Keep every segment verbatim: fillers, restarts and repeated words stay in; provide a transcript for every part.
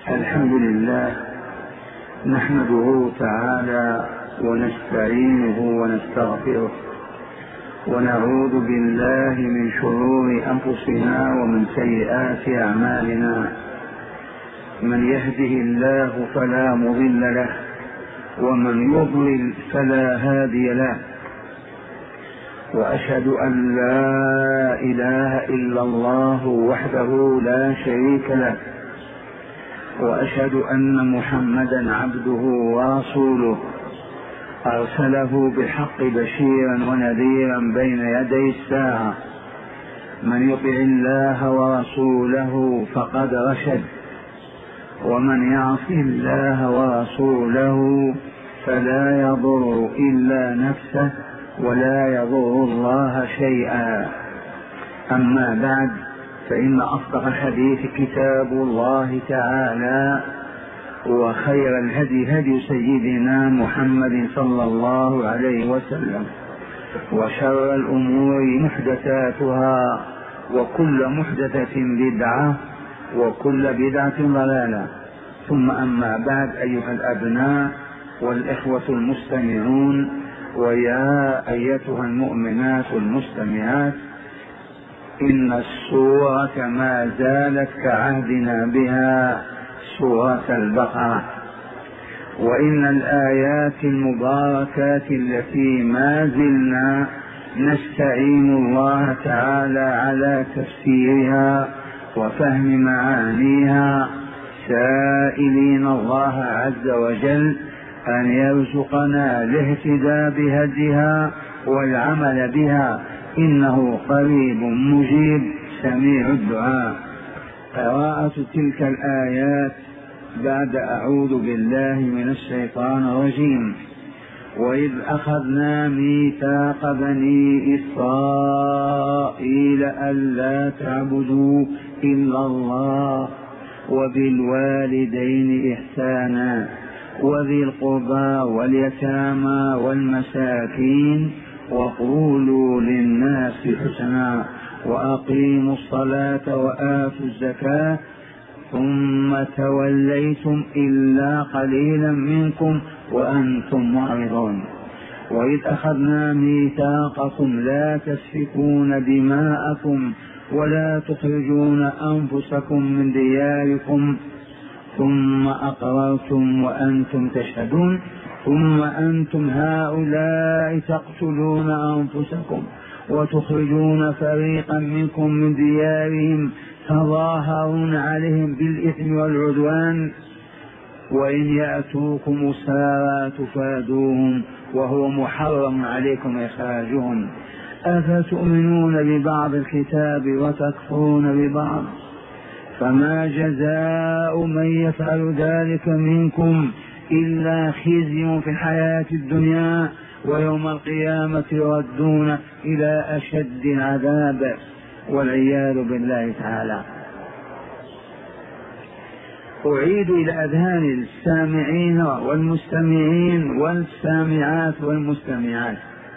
الحمد لله نحمده تعالى ونستعينه ونستغفره ونعوذ بالله من شرور أنفسنا ومن سيئات أعمالنا. من يهده الله فلا مضل له ومن يضلل فلا هادي له، وأشهد أن لا إله إلا الله وحده لا شريك له، وأشهد أن محمدا عبده ورسوله أرسله بالحق بشيرا ونذيرا بين يدي الساعة. من يطع الله ورسوله فقد رشد، ومن يعص الله ورسوله فلا يضر إلا نفسه ولا يضر الله شيئا. أما بعد، فإن أصدق الحديث كتاب الله تعالى، وخير الهدي هدي سيدنا محمد صلى الله عليه وسلم، وشر الأمور محدثاتها، وكل محدثة بدعة، وكل بدعة ضلالة. ثم أما بعد، أيها الأبناء والإخوة المستمعون، ويا أيتها المؤمنات المستمعات، إن السورة ما زالت كعهدنا بها سورة البقرة، وإن الآيات المباركات التي ما زلنا نستعين الله تعالى على تفسيرها وفهم معانيها، سائلين الله عز وجل أن يرزقنا الاهتداء بهديها والعمل بها، إنه قريب مجيب سميع الدعاء. قراءة تلك الآيات بعد أعوذ بالله من الشيطان الرجيم. وإذ أخذنا ميثاق بني إسرائيل ألا تعبدوا إلا الله وبالوالدين إحسانا وذي القربى واليتامى والمساكين وقولوا للناس حسنا وأقيموا الصلاة وآتوا الزكاة ثم توليتم إلا قليلا منكم وأنتم معرضون. وإذ أخذنا ميثاقكم لا تسفكون دماءكم ولا تخرجون أنفسكم من دياركم ثم أقررتم وأنتم تشهدون ثم أنتم هؤلاء تقتلون أنفسكم وتخرجون فريقا منكم من ديارهم تظاهرون عليهم بالإثم والعدوان وإن يأتوكم أسارى تفادوهم وهو محرم عليكم إخراجهم. أفتؤمنون ببعض الكتاب وتكفرون ببعض؟ فما جزاء من يفعل ذلك منكم إلا خزي في الحياة الدنيا ويوم القيامة يردون إلى أشد العذاب والعياذ بالله تعالى. أعيد إلى أذهان السامعين والمستمعين والسامعات والمستمعات،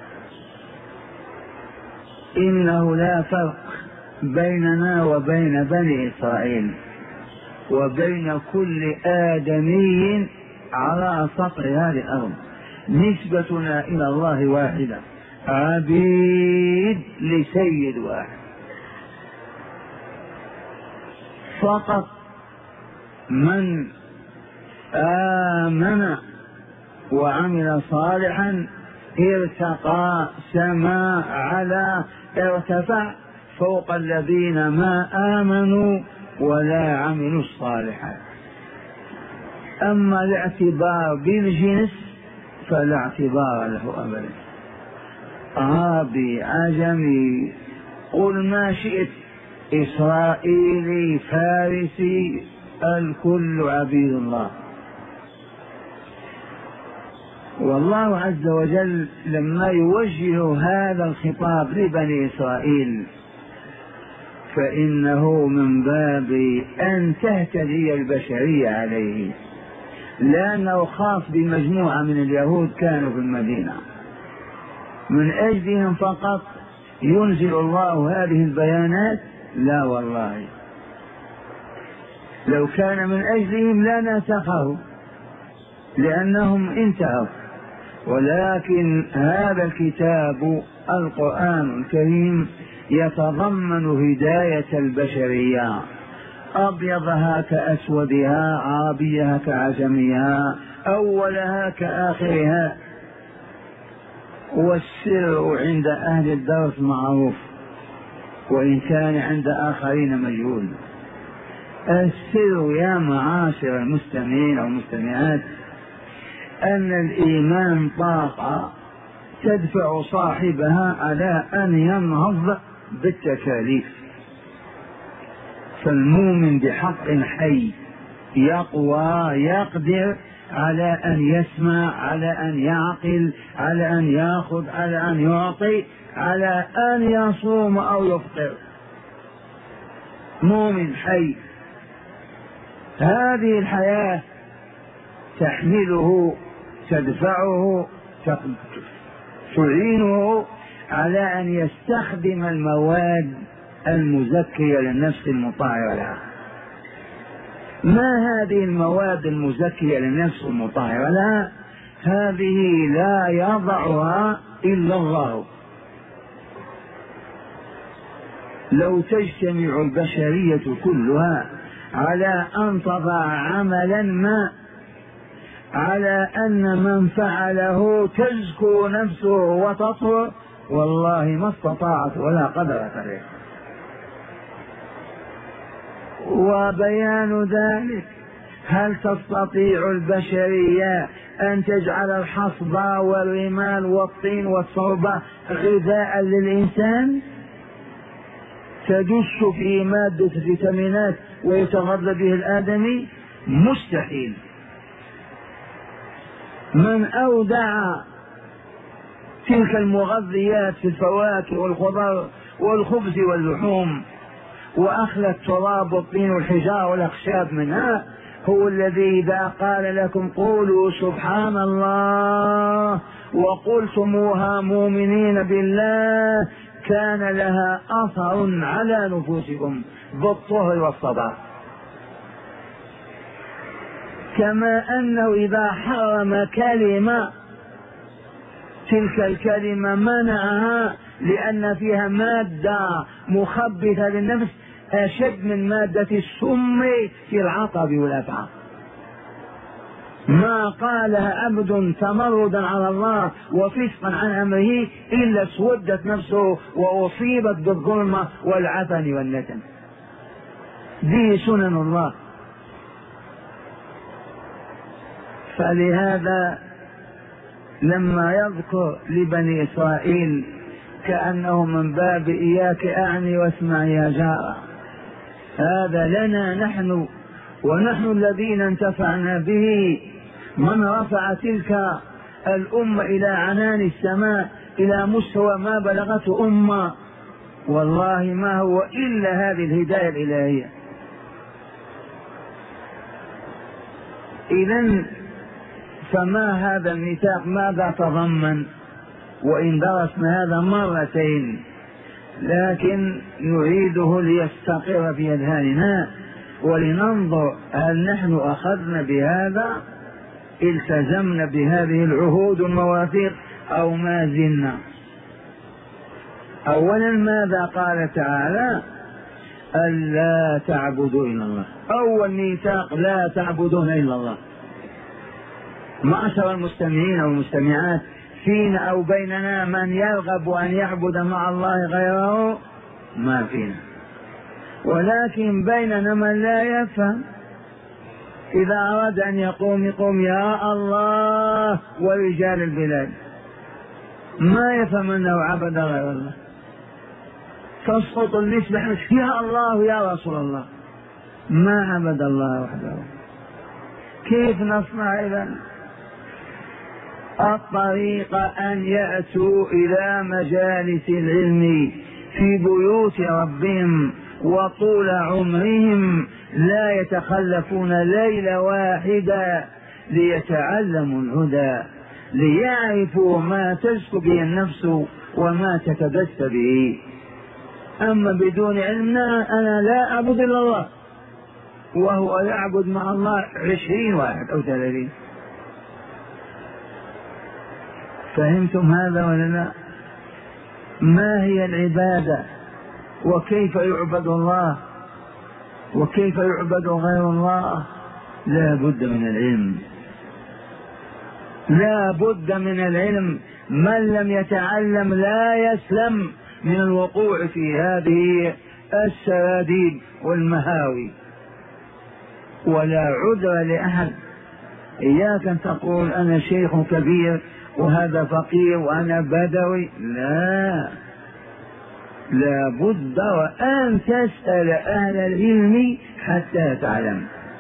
إنه لا فرق بيننا وبين بني إسرائيل وبين كل آدمي على سطح هذه الأرض. نسبتنا إلى الله واحدة، عبيد لسيد واحد فقط. من آمن وعمل صالحا ارتقى سما على ارتفع فوق الذين ما آمنوا ولا عملوا الصالحات. أما الاعتبار بالجنس فلا اعتبار له أبدا. عربي عجمي قل ما شئت، إسرائيلي فارسي، الكل عبيد الله. والله عز وجل لما يوجه هذا الخطاب لبني إسرائيل فإنه من باب أن تهتدي البشرية عليه، لأنه خاص بمجموعة من اليهود كانوا في المدينة، من أجلهم فقط ينزل الله هذه البيانات؟ لا والله، لو كان من أجلهم لا نسخه لأنهم انتهوا، ولكن هذا الكتاب القرآن الكريم يتضمن هداية البشرية، أبيضها كأسودها، عربيها كعجمها، أولها كآخرها. والسر عند أهل الدرس معروف وإن كان عند آخرين مجهول. السر يا معاشر المستمعين أو المستمعات أن الإيمان طاقة تدفع صاحبها على أن ينهض بالتكاليف. فالمؤمن بحق حي يقوى، يقدر على أن يسمع، على أن يعقل، على أن يأخذ، على أن يعطي، على أن يصوم أو يفطر. مؤمن حي، هذه الحياة تحمله، تدفعه، تعينه على أن يستخدم المواد المزكية للنفس المطهرة لها. ما هذه المواد المزكية للنفس المطهرة لها؟ هذه لا يضعها إلا الله. لو تجتمع البشرية كلها على أن تضع عملا ما على أن من فعله تزكو نفسه وتطهر، والله ما استطاعت ولا قدرت عليه. وبيان ذلك، هل تستطيع البشرية أن تجعل الحصب والرمال والطين والصوبة غذاء للإنسان تدش في مادة فيتامينات ويتغذى به الآدمي؟ مستحيل. من أودع تلك المغذيات في الفواكه والخضر والخبز واللحوم وأخلى التراب والطين والحجارة والأخشاب منها هو الذي إذا قال لكم قولوا سبحان الله وقلتموها مؤمنين بالله كان لها أثر على نفوسكم بالطهر والصبر. كما أنه إذا حرم كلمة تلك الكلمة منعها لأن فيها مادة مخبثة للنفس أشد من مادة السم في العطب والأفعى. ما قالها عبد تمردا على الله وفسقا عن أمره إلا اسودت نفسه وأصيبت بالظلمة والعفن والنتن. دي سنن الله. فلهذا لما يذكر لبني إسرائيل كأنه من باب إياك أعني واسمع يا جار، هذا لنا نحن ونحن الذين انتفعنا به. من رفع تلك الأمة إلى عنان السماء إلى مستوى ما بلغته أمة والله ما هو إلا هذه الهداية الإلهية. إذن فما هذا الميثاق ماذا تضمن؟ وإن درسنا هذا مرتين لكن نعيده ليستقر في أذهاننا ولننظر هل نحن أخذنا بهذا، التزمنا بهذه العهود والمواثيق أو ما زلنا. أولا ماذا قال تعالى؟ ألا تعبدوا إلا الله. أول ميثاق لا تعبدون إلا الله. معشر المستمعين والمستمعات، فينا أو بيننا من يرغب أن يعبد مع الله غيره؟ ما فينا، ولكن بيننا من لا يفهم. إذا أراد أن يقوم يقوم يا الله ورجال البلاد، ما يفهم أنه عبد غير الله. تسقط النسبة يا الله يا رسول الله، ما عبد الله وحده. كيف نصنع إذن؟ الطريق أن يأتوا إلى مجالس العلم في بيوت ربهم وطول عمرهم لا يتخلفون ليلة واحدة ليتعلموا الهدى، ليعرفوا ما تزكو به النفس وما تتبث به. أما بدون علمنا أنا لا أعبد إلا الله وهو يعبد مع الله عشرين واحد أو ثلاثين. فهمتم هذا ولا لا؟ ما هي العبادة وكيف يعبد الله وكيف يعبد غير الله؟ لا بد من العلم، لا بد من العلم. من لم يتعلم لا يسلم من الوقوع في هذه السراديب والمهاوي. ولا عذر لأحد. إياك أن تقول أنا شيخ كبير وهذا فقير وأنا بدوي، لا، لا بد وأن تسأل أهل العلم حتى تعلم.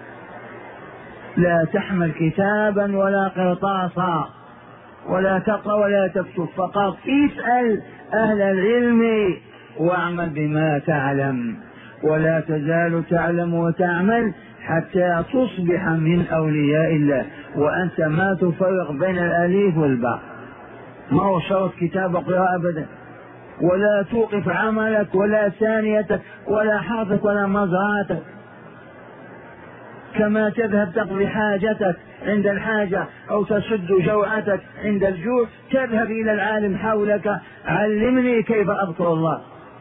لا تحمل كتابا ولا قرطاسا ولا تقرأ ولا تكتب، فقط اسأل أهل العلم واعمل بما تعلم. ولا تزال تعلم وتعمل حتى تصبح من أولياء الله وأنت ما تفرق بين الأليف والباء. ما هو شرط كتاب وقراءة أبدا. ولا توقف عملك ولا ثانيتك ولا حرفك ولا مزرعتك. كما تذهب تقضي حاجتك عند الحاجة أو تسد جوعتك عند الجوع، تذهب إلى العالم حولك علمني كيف أذكر الله.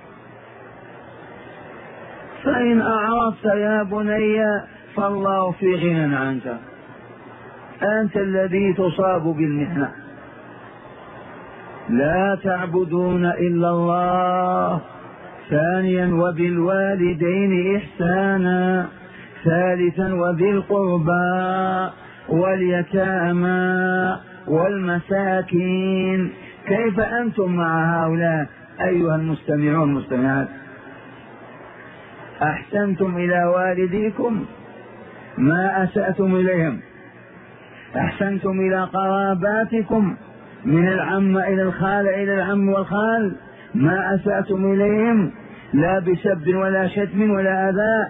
فإن أعرضت يا بني فالله في غنى عنك، أنت الذي تصاب بالمحنة. لا تعبدون إلا الله. ثانيا وبالوالدين إحسانا. ثالثا وذي القربى واليتامى والمساكين. كيف أنتم مع هؤلاء أيها المستمعون المستمعات؟ أحسنتم إلى والديكم؟ ما أسأتم إليهم؟ أحسنتم إلى قراباتكم من العم إلى الخال إلى العم والخال؟ ما أسأتم إليهم؟ لا بسب ولا شتم ولا أذى.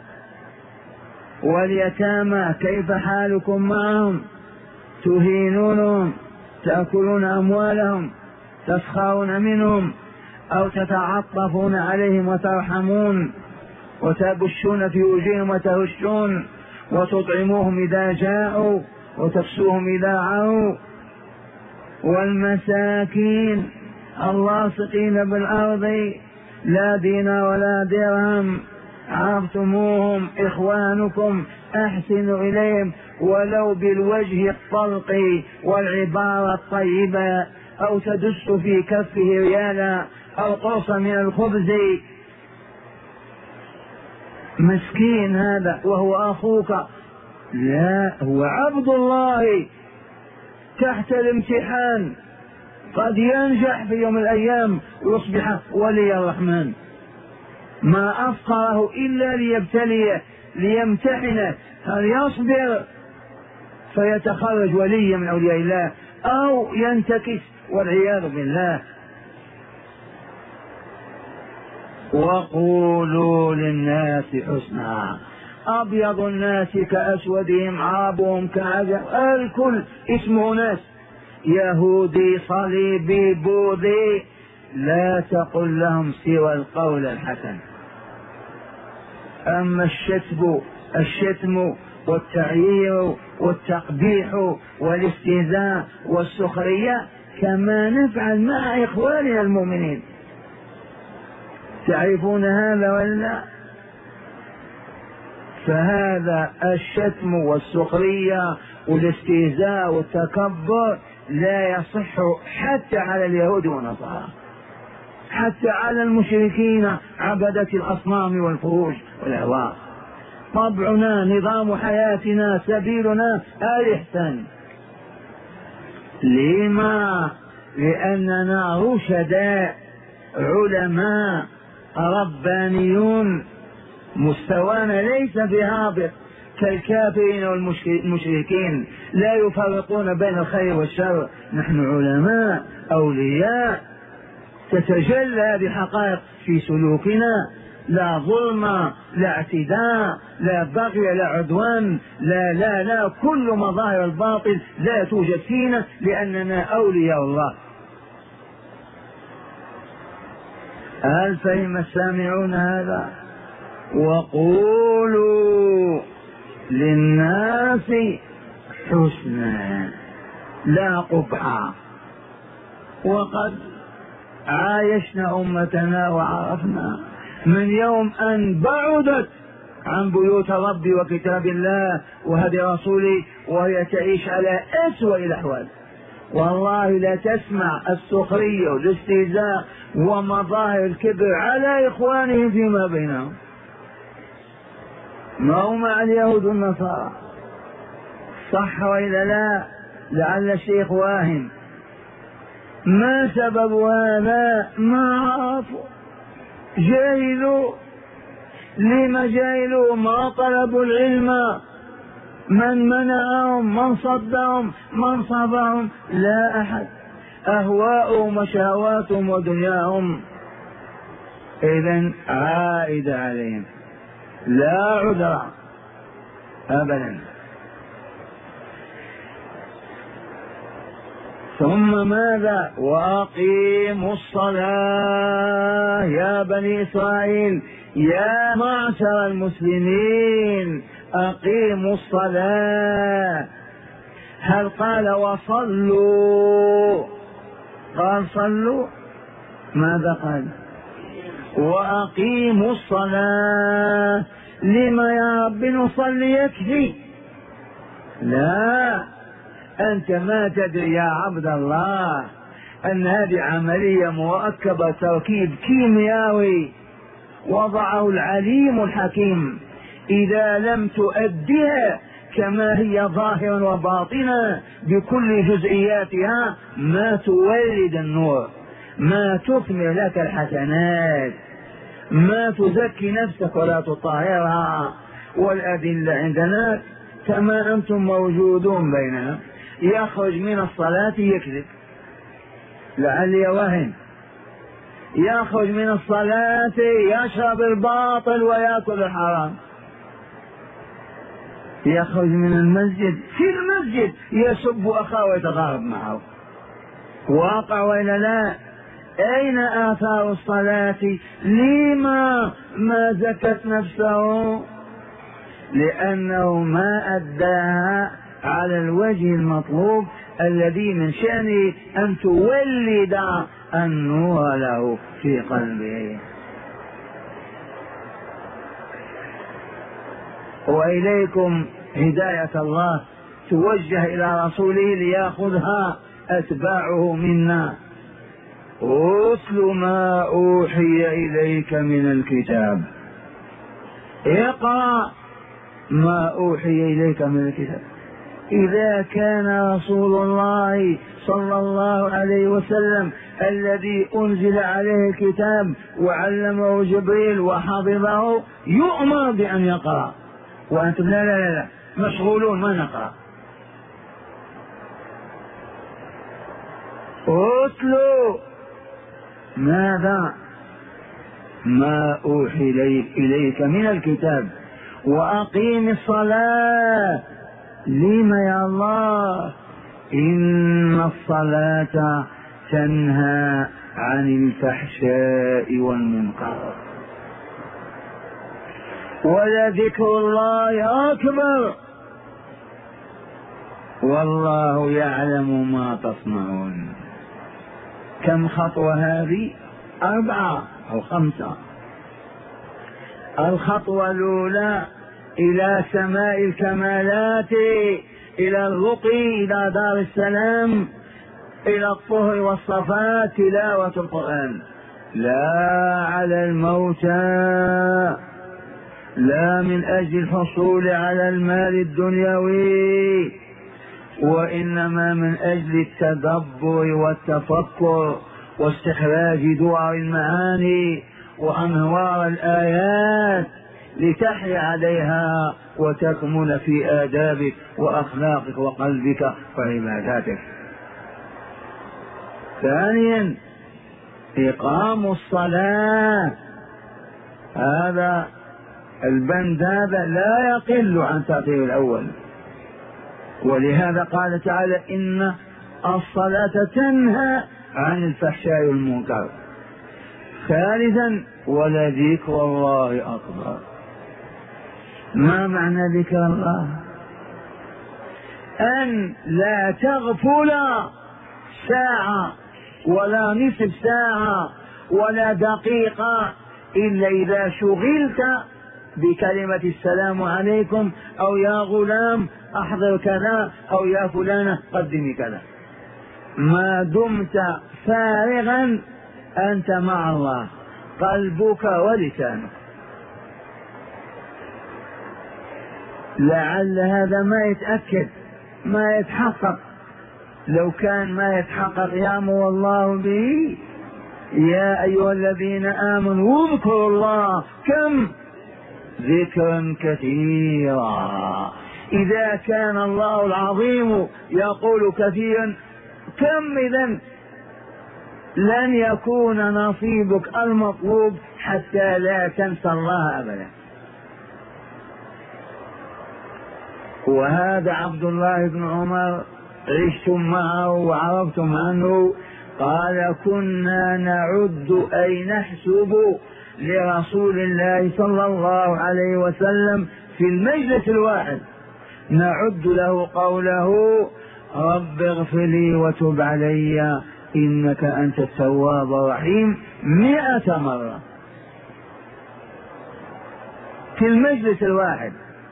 واليتامى كيف حالكم معهم؟ تهينونهم، تأكلون أموالهم، تسخرون منهم، أو تتعطفون عليهم وترحمون وتبشون في وجوههم وتهشون، وتطعموهم إذا جاءوا وتكسوهم إذا عروا. والمساكين اللاصقين بالأرض لا دينار ولا درهم، عرفتموهم إخوانكم، أحسنوا إليهم ولو بالوجه الطلق والعبارة الطيبة، أو تدس في كفه ريالا أو قرصا من الخبز. مسكين هذا وهو أخوك، لا، هو عبد الله تحت الامتحان، قد ينجح في يوم من الأيام ويصبح ولي الرحمن. ما أفقره إلا ليبتليه ليمتحنه، هل يصبر فيتخرج وليا من أولياء الله أو ينتكس والعياذ بالله. وقولوا للناس حسنا. أبيض الناس كأسودهم، عربهم كعجم، الكل اسمه ناس، يهودي صليبي بوذي، لا تقل لهم سوى القول الحسن. أما الشتم الشتم والتعيير والتقبيح والاستهزاء والسخرية كما نفعل مع إخواننا المؤمنين. تعرفون هذا ولا؟ فهذا الشتم والسخرية والاستهزاء والتكبر لا يصح حتى على اليهود والنصارى، حتى على المشركين عبدة الأصنام والفروج والأهواء. طبعنا، نظام حياتنا، سبيلنا الإحسان. لما؟ لأننا رشداء علماء ربانيون، مستوانا ليس بهابط كالكافرين والمشركين، لا يفرقون بين الخير والشر. نحن علماء أولياء، تتجلى بحقائق في سلوكنا، لا ظلم، لا اعتداء، لا بغي، لا عدوان، لا لا لا كل مظاهر الباطل لا توجد فينا، لأننا أولياء الله. هل فهم السامعون هذا؟ وقولوا للناس حسنا لا قبحا. وقد عايشنا أمتنا وعرفنا من يوم أن بعدت عن بيوت ربي وكتاب الله وهدي رسوله وهي تعيش على أسوأ الأحوال. والله لا تسمع السخرية والاستهزاء ومظاهر الكبر على إخوانهم فيما بينهم، ما هو مع اليهود والنصارى، صح وإلا لا؟ لعل الشيخ واهم. ما سبب هذا؟ ما عرفوا، جاهلوا. لما جاهلوا؟ ما طلبوا العلم. من منعهم؟ من صدهم؟ من صبهم؟ لا أحد. أهواءهم وشهواتهم ودنياهم إذن عائدة عليهم، لا عذر أبدا. ثم ماذا؟ وأقيموا الصلاة يا بني إسرائيل، يا معشر المسلمين أقيموا الصلاة. هل قال وصلوا؟ قال صلوا؟ ماذا قال؟ وأقيموا الصلاة. لما يا رب نصلي؟ يكفي؟ لا، أنت ما تدري يا عبد الله أن هذه عملية مركبة، تركيب كيميائي وضعه العليم الحكيم. إذا لم تؤديها كما هي ظاهرا وباطنا بكل جزئياتها ما تولد النور، ما تثمر لك الحسنات، ما تزكي نفسك ولا تطهرها. والأدلة عندنا كما أنتم موجودون بيننا. يخرج من الصلاة يكذب، لعلي وهم، يخرج من الصلاة يشرب الباطل ويأكل الحرام، يخرج من المسجد في المسجد يسب أخاه ويتغارب معه. واقع وإلا لا؟ أين آثار الصلاة؟ لما ما زكت نفسه؟ لأنه ما أداها على الوجه المطلوب الذي من شأنه أن تولد النور له في قلبه. وإليكم هداية الله توجه إلى رسوله ليأخذها أتباعه منا. أتل ما أوحي إليك من الكتاب، اقرأ ما أوحي إليك من الكتاب. إذا كان رسول الله صلى الله عليه وسلم الذي أنزل عليه الكتاب وعلمه جبريل وحفظه يؤمر بأن يقرأ، وأنتم لا لا لا, لا مشغولون ما نقرأ. أتلوا ماذا؟ ما أوحي إليك من الكتاب وأقيم الصلاة. لما يا الله؟ إن الصلاة تنهى عن الفحشاء والمنكر ولذكر الله أكبر والله يعلم ما تصنعون. كم خطوة هذه؟ أربعة أو خمسة. الخطوة الأولى إلى سماء الكمالات، إلى الرقي، إلى دار السلام، إلى الطهر والصفاء، تلاوة القرآن. لا على الموتى، لا من أجل الحصول على المال الدنيوي، وإنما من أجل التدبر والتفكر واستخراج دعاء المعاني وأنوار الآيات لتحيا عليها وتكمل في آدابك وأخلاقك وقلبك وعباداتك. ثانيا إقام الصلاة. هذا البند هذا لا يقل عن تأثير الأول، ولهذا قال تعالى إن الصلاة تنهى عن الفحشاء والمنكر. ثالثا ولذكر الله أكبر. ما معنى ذكر الله؟ أن لا تغفل ساعة ولا نصف ساعة ولا دقيقة إلا إذا شغلت بكلمة السلام عليكم، أو يا غلام أحضر كذا، أو يا فلانة قدمي كذا. ما دمت فارغا أنت مع الله، قلبك ولسانك. لعل هذا ما يتأكد، ما يتحقق. لو كان ما يتحقق يأمر الله به. يا أيها الذين آمنوا اذكروا الله كم ذكرا كثيرا. إذا كان الله العظيم يقول كثيرا، كم إذن لن يكون نصيبك المطلوب حتى لا تنسى الله أبدا. وهذا عبد الله بن عمر عشتم معه وعرفتم عنه، قال كنا نعد أي نحسب لرسول الله صلى الله عليه وسلم في المجلس الواحد، نعد له قوله رب اغفر لي وتب علي إنك أنت التواب الرحيم مئة مرة في المجلس الواحد.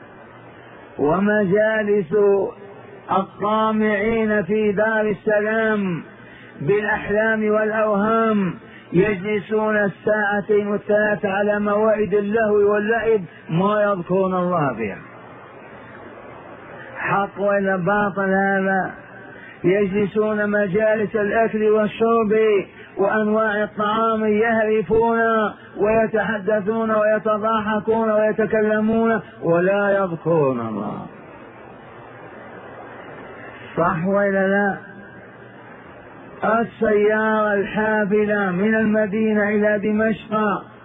ومجالس الطامعين في دار السلام بالأحلام والأوهام يجلسون الساعتين والثلاث على موعد اللهو واللعب ما يذكرون الله فيها. حق ولا باطل هذا؟ يجلسون مجالس الأكل والشرب وأنواع الطعام يهرفون ويتحدثون ويتضاحكون ويتكلمون ولا يذكرون الله. صح ولا لا؟ السيارة الحافلة من المدينة إلى دمشق،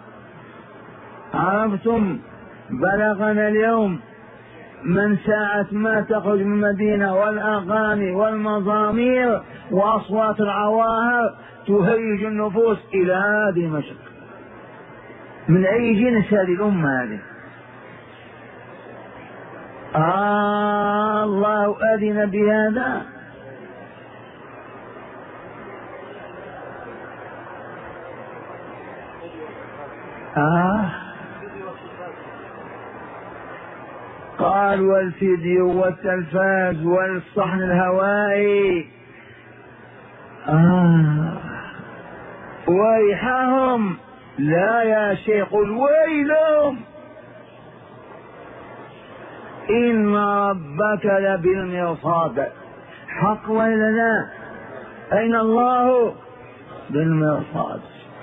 عرفتم بلغنا اليوم من ساعة ما تخرج من المدينة والأغاني والمزامير وأصوات العواهر تهيج النفوس إلى دمشق. من أي جنس هذه الأمة هذه؟ آه الله أذن بهذا. آه قال والفيديو والتلفاز والصحن الهوائي. آه ويحهم. لا يا شيخ ويلهم، إن ربك لبالمرصاد. حق ولا لا؟ أين الله؟ بالمرصاد،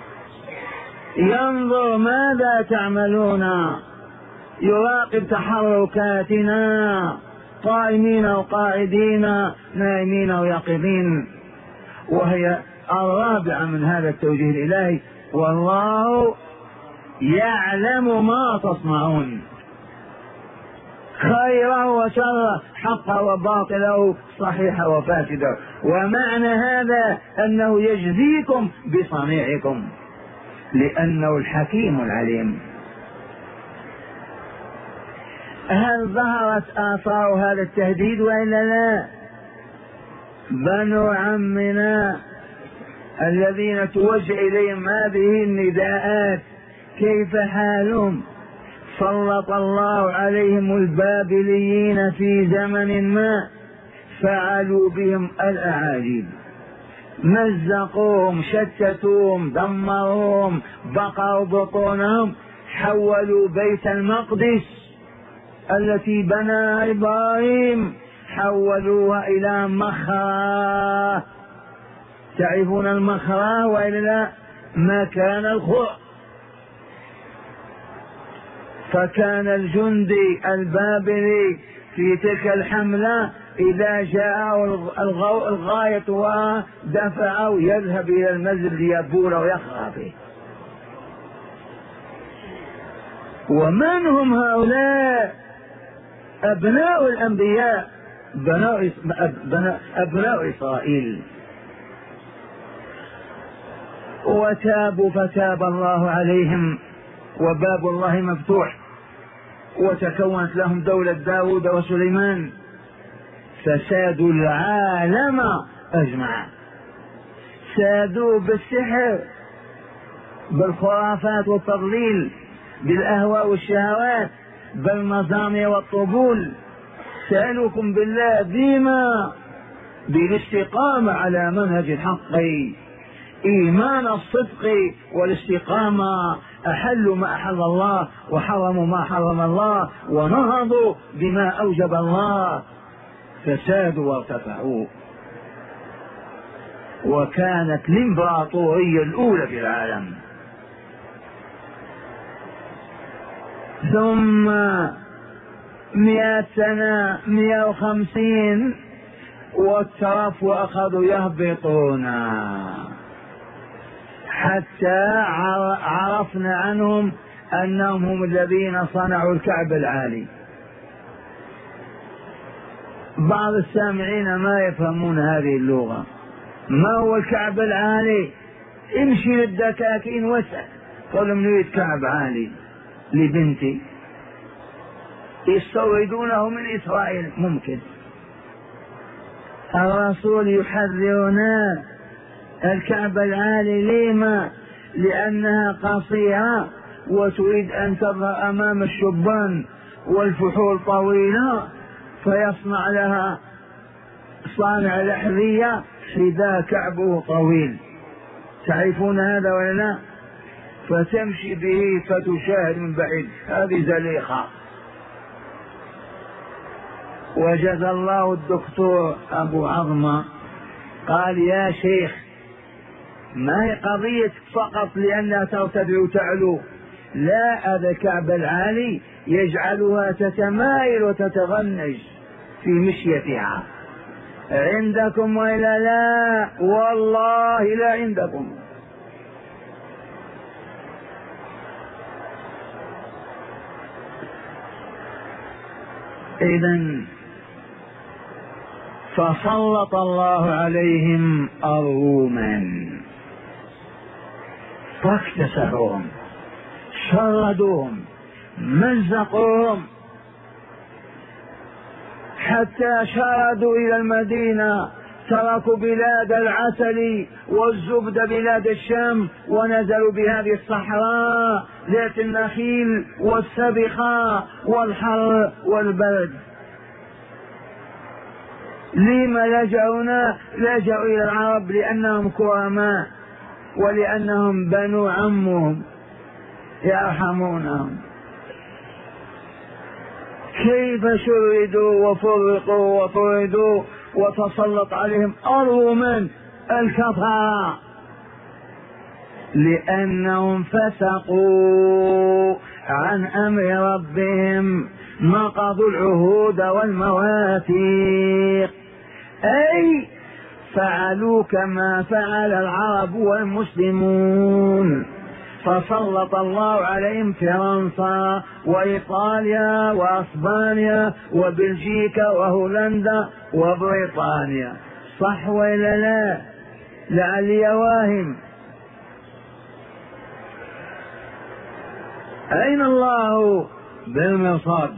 ينظر ماذا تعملون، يراقب تحركاتنا قائمين وقاعدين نائمين ويقظين. وهي الرابعة من هذا التوجيه الإلهي، والله يعلم ما تصنعون خيره وشره، حقه وباطله، صحيحه وفاسده. ومعنى هذا أنه يجزيكم بصنيعكم لأنه الحكيم العليم. هل ظهرت آثار هذا التهديد وإلا لا؟ بنو عمنا الذين توجه إليهم هذه النداءات كيف حالهم؟ سلط الله عليهم البابليين في زمن ما، فعلوا بهم الأعاجيب، مزقوهم، شتتوهم، دمروهم، بقروا بطونهم، حولوا بيت المقدس التي بنى إبراهيم حولوها إلى مخرة. تعرفون المخرة وإلا لا؟ مكان الخوء. فكان الجندي البابلي في تلك الحملة إذا جاء الغاية ودفع يذهب إلى المسجد ليبول ويخرى فيه. ومن هم هؤلاء؟ أبناء الأنبياء، بناء أبناء إسرائيل. وتابوا فتاب الله عليهم، وباب الله مفتوح. وتكونت لهم دولة داود وسليمان، فسادوا العالم أجمع، سادوا بالسحر، بالخرافات والتضليل، بالأهواء والشهوات، بالمزامع والطبول. سألكم بالله بما بالاستقامة على منهج الحق، إيمان الصدق والاستقامة، أحلوا ما أحل الله وحرموا ما حرم الله ونهضوا بما أوجب الله، فسادوا وارتفعوا، وكانت الإمبراطورية الأولى في العالم. ثم مئة سنة، مئة وخمسين، والترف وأخذوا يهبطون حتى عرفنا عنهم أنهم هم الذين صنعوا الكعب العالي. بعض السامعين ما يفهمون هذه اللغة. ما هو الكعب العالي؟ امشي للدكاكين واسأل، قل نريد كعب عالي لبنتي، يستوردونه من إسرائيل. ممكن. الرسول يحذرنا الكعب العالي. لما؟ لأنها قصيرة وتريد أن تظهر أمام الشبان والفحول طويلة، فيصنع لها صانع الأحذية حذاء كعبه طويل. تعرفون هذا ولا لا؟ فتمشي به فتشاهد من بعيد، هذه زليخة. وجد الله الدكتور أبو عظمة قال يا شيخ، ما هي قضية فقط لأنها ترتفع وتعلو، لا، هذا الكعب العالي يجعلها تتمايل وتتغنج في مشيتها. عندكم وإلا لا؟ والله لا عندكم. إذن فسلط الله عليهم الرومان فاكتسحوهم، شردوهم، مزقوهم، حتى شردوا إلى المدينة. تركوا بلاد العسل والزبد بلاد الشام ونزلوا بهذه الصحراء ذات النخيل والسبخة والحر والبرد. لما لجأونا؟ لجأوا إلى العرب لأنهم كرماء ولأنهم بنو عمهم يرحمونهم. كيف شردوا وفرقوا وطردوا وتسلط عليهم الرومان الكفرة؟ لأنهم فسقوا عن أمر ربهم، نقضوا العهود والمواثيق، أي فعلوا كما فعل العرب والمسلمون. فسلط الله عليهم فرنسا وإيطاليا وأسبانيا وبلجيكا وهولندا وبريطانيا. صح ولا لا؟ لعلي واهم. أين الله بالمرصاد؟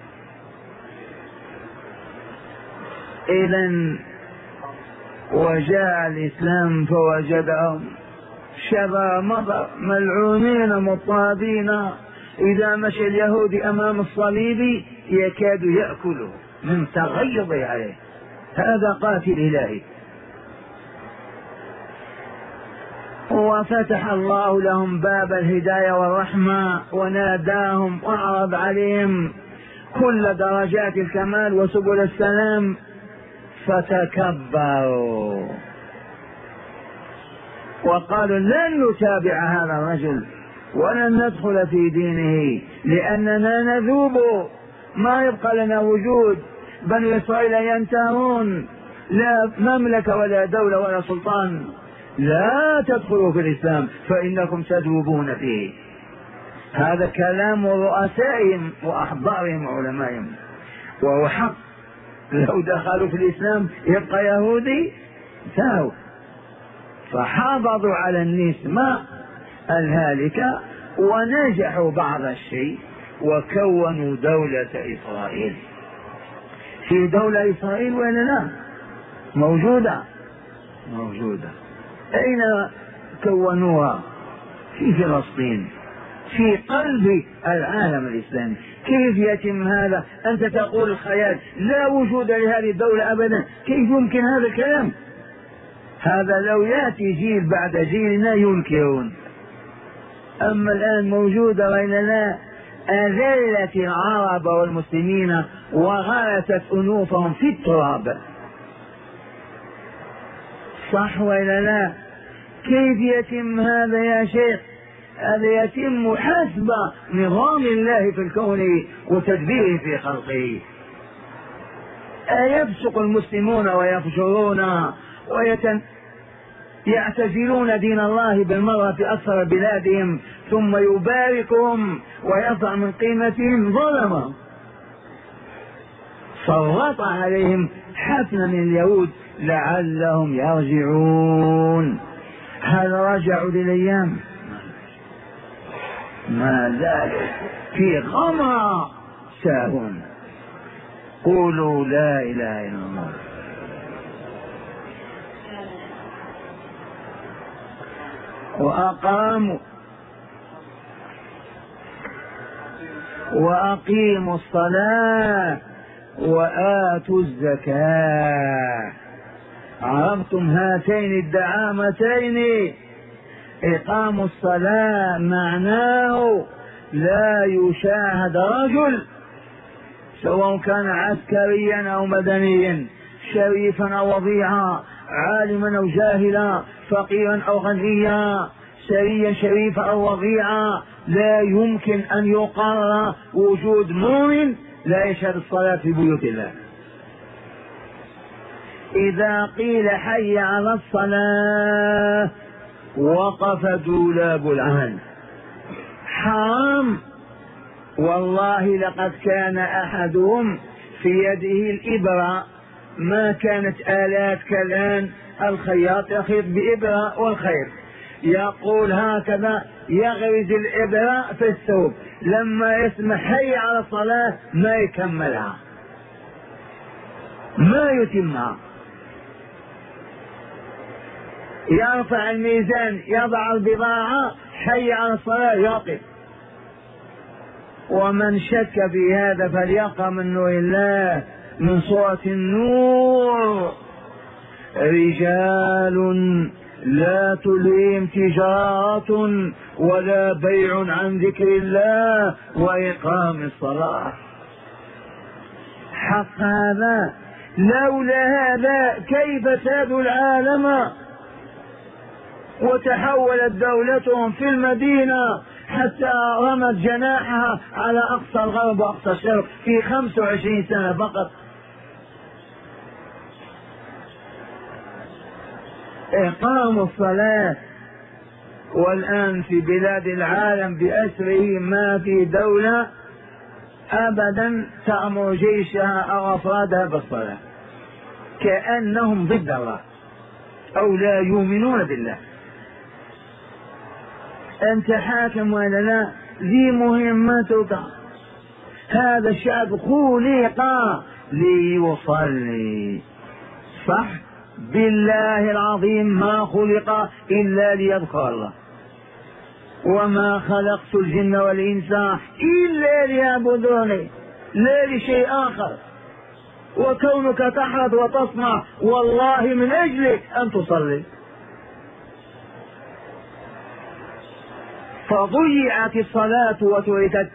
إذن وجاء الإسلام فوجدهم شبا مضى ملعونين مضطهدين. إذا مشى اليهودي أمام الصليب يكاد يأكله من تغيظه عليه، هذا قاتل إلهي. وفتح الله لهم باب الهداية والرحمة وناداهم وعرض عليهم كل درجات الكمال وسبل السلام، فتكبروا وقالوا لن نتابع هذا الرجل ولن ندخل في دينه لأننا نذوب، ما يبقى لنا وجود، بني إسرائيل ينتهون، لا مملكة ولا دولة ولا سلطان. لا تدخلوا في الإسلام فإنكم تذوبون فيه. هذا كلام رؤسائهم وأحبارهم وعلمائهم، وهو حق. لو دخلوا في الإسلام يبقى يهودي ساو. فحافظوا على النسمة الهالكة ونجحوا بعض الشيء وكونوا دولة إسرائيل. في دولة إسرائيل ولا لا؟ موجودة موجودة. أين كونوها؟ في فلسطين، في قلب العالم الإسلامي. كيف يتم هذا؟ أنت تقول الخيال، لا وجود لهذه الدولة أبدا. كيف يمكن هذا الكلام؟ هذا لو يأتي جيل بعد جيلنا ينكرون، أما الآن موجودة وإلا لا؟ أذلت العرب والمسلمين وغرست أنوفهم في التراب، صح وإلا لا؟ كيف يتم هذا يا شيخ؟ هذا يتم حسب نظام الله في الكون وتدبيره في خلقه. أيفسق المسلمون ويفجرون ويعتزلون دين الله بالمرة في أكثر بلادهم ثم يباركهم ويرفع من قيمتهم؟ ظلمة سلط عليهم حفنة من اليهود لعلهم يرجعون. هل رجعوا للأيام؟ ما زالوا في غمرة ساهون. قولوا لا إله إلا الله. وأقاموا وأقيموا الصلاة وآتوا الزكاة. عرفتم هاتين الدعامتين؟ إقام الصلاة معناه لا يشاهد رجل سواء كان عسكريا أو مدنيا، شريفا أو وضيعا، عالما أو جاهلا، فقيرا أو غنيا، سريا شريفا أو وضيعا، لا يمكن أن يقرر وجود مؤمن لا يشهد الصلاة في بيوت الله. إذا قيل حي على الصلاة وقف دولاب العهد. حرام والله، لقد كان أحدهم في يده الإبرة، ما كانت آلات كالآن، الخياط يخيط بإبرة والخيط، يقول هكذا يغرز الإبرة في الثوب، لما يسمع حي على الصلاة ما يكملها، ما يتمها. يرفع الميزان، يضع البضاعة، حي على الصلاة يقف. ومن شك في هذا فليقرأ من نور الله من سورة النور: رجال لا تلهيهم تجارة ولا بيع عن ذكر الله وإقام الصلاة. حق هذا، لولا هذا كيف سادوا العالم وتحولت دولتهم في المدينة حتى رمت جناحها على أقصى الغرب وأقصى الشرق في خمس وعشرين سنة فقط. إقام الصلاة. والآن في بلاد العالم بأسره ما في دولة أبدا تأمر جيشها أو أفرادها بالصلاة، كأنهم ضد الله أو لا يؤمنون بالله. أنت حاكم ولا لا؟ ذي مهمتك. هذا الشعب خلق ليصلي، صح؟ بالله العظيم ما خلق إلا ليذكر الله، وما خلقت الجن والإنس إلا ليعبدوني، لا لشيء آخر. وكونك تحرث وتصنع والله من أجلك أن تصلي، فضيعت الصلاة وتركت.